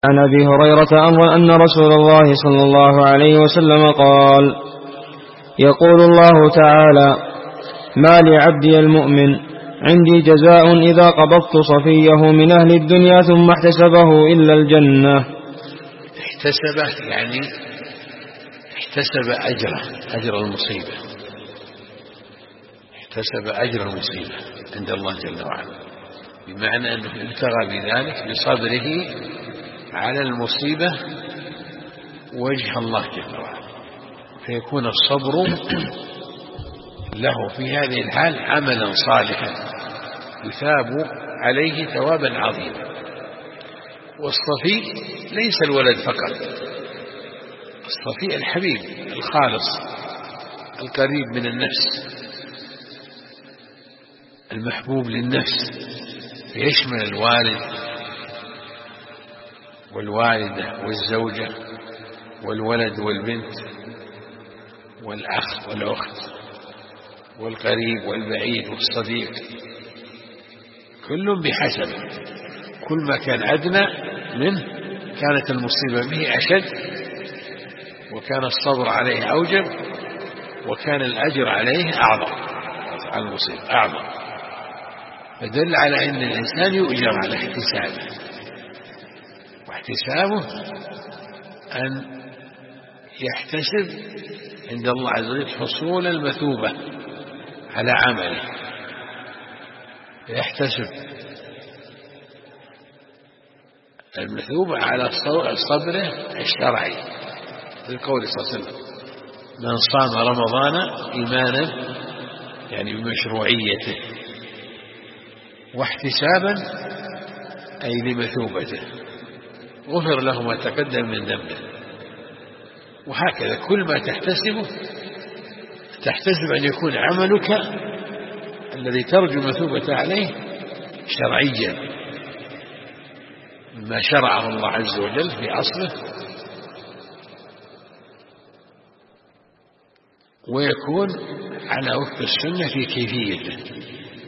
عن أبي هريرة أن رسول الله صلى الله عليه وسلم قال: يقول الله تعالى: ما لعبدي المؤمن عندي جزاء إذا قبضت صفيه من أهل الدنيا ثم احتسبه إلا الجنة. احتسبه يعني احتسب أجر المصيبة، احتسب أجر المصيبة عند الله جل وعلا، بمعنى أنه ابتغى بذلك بصبره على المصيبة وجه الله جل وعلا، فيكون الصبر له في هذه الحال عملا صالحا يثاب عليه ثوابا عظيما. والصفي ليس الولد فقط، الصفي الحبيب الخالص القريب من النفس المحبوب للنفس، يشمل الوالد والوالدة والزوجة والولد والبنت والأخ والأخت والقريب والبعيد والصديق، كل بحسب، كل ما كان أدنى منه كانت المصيبة به أشد، وكان الصبر عليه أوجب، وكان الأجر عليه أعظم، على المصيبة أعظم، فدل على أن الإنسان يؤجر على احتسابه، واحتسابه أن يحتسب عند الله عز وجل حصول المثوبة على عمله، يحتسب المثوبة على صبره الشرعي، بالقول صلى الله عليه وسلم: من صام رمضان إيمانا، يعني بمشروعيته، واحتسابا أي لمثوبته، غفر له ما تقدم من ذنبه. وهكذا كل ما تحتسب أن يكون عملك الذي ترجو مثوبة عليه شرعيا، ما شرعه الله عز وجل في أصله، ويكون على وفق السنة في كيفيته،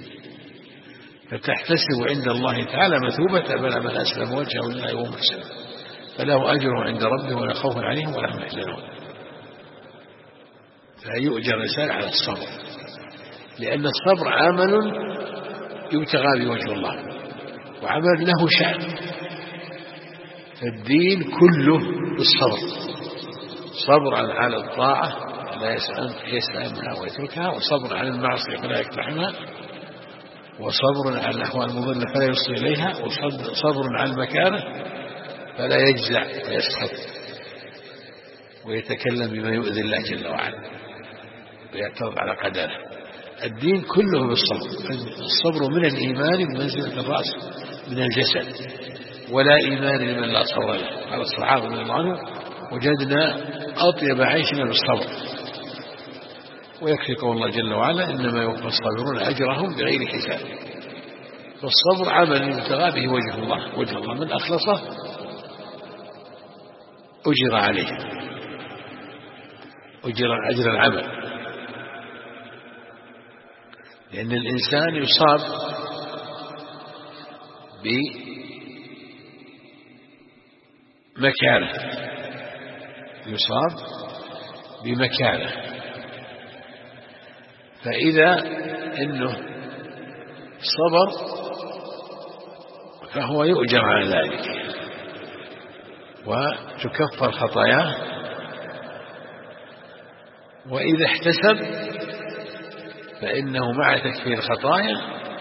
فتحتسب عند الله تعالى مثوبة بل من أسلم وجهه لله وهو محسن فله أجر عند ربه ولا خوف عليهم ولا هم يحزنون. فيؤجر الإنسان على الصبر، لأن الصبر عمل يبتغى بوجه الله، وعمل له شأن، فالدين كله بالصبر، صبر على الطاعة لا يسأمها ويتركها، وصبر على المعصية فلا يقتحمها، وصبر على الأهوال المضلة فلا يوصل إليها، وصبر على المكاره فلا يجزع ويسخط ويتكلم بما يؤذي الله جل وعلا ويعترض على قدره. الدين كله بالصبر، الصبر من الإيمان بمنزلة الرأس من الجسد، ولا إيمان لمن لا صبر له. قال الصحابة رضي الله عنهم: وجدنا أطيب عيشنا بالصبر. ويكفي قول الله جل وعلا: إنما يوفى الصابرون أجرهم بغير حساب. فالصبر عمل يبتغى به وجه الله، من أخلصه أجر عليه، أجر العمل، لأن الإنسان يصاب بمكانه، فإذا إنه صبر فهو يؤجر على ذلك وتكفر خطاياه، وإذا احتسب فإنه مع تكفير خطايا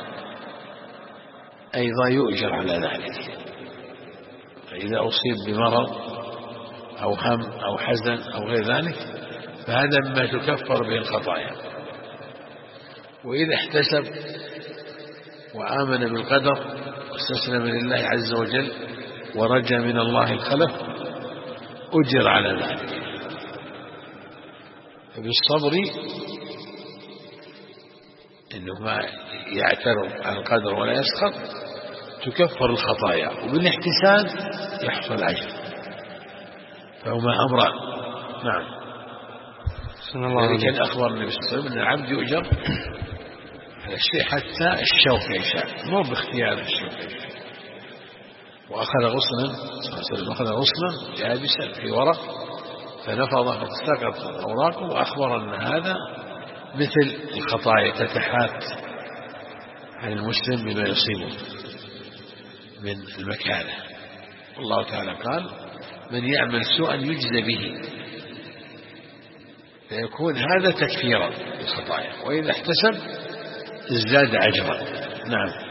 أيضا يؤجر على ذلك. فإذا أصيب بمرض أو هم أو حزن أو غير ذلك فهذا مما تكفر به الخطايا. وإذا احتسب وآمن بالقدر واستسلم لله عز وجل ورجى من الله الخلف أجر على ذلك. فبالصبر إنه ما يعترض عن القدر ولا يسخط تكفر الخطايا، وبالاحتساب يحصل أجر، فهما أمران. نعم. ذلك أخبر النبي صلى الله عليه وسلم أن العبد يؤجر على الشيء حتى الشوك يشاء، مو باختيار الشوك يشاء. وأخذ غصنا صلى الله عليه وسلم أخذ غصنا يابسا في ورق فنفض فتساقط أوراقه، وأخبر أن هذا مثل الخطايا تتحات عن المسلم بما يصيبه من المكانة. والله تعالى قال: من يعمل سوءا يجزى به، فيكون هذا تكفيرا للخطايا، وإذا احتسب ازداد أجرا. نعم.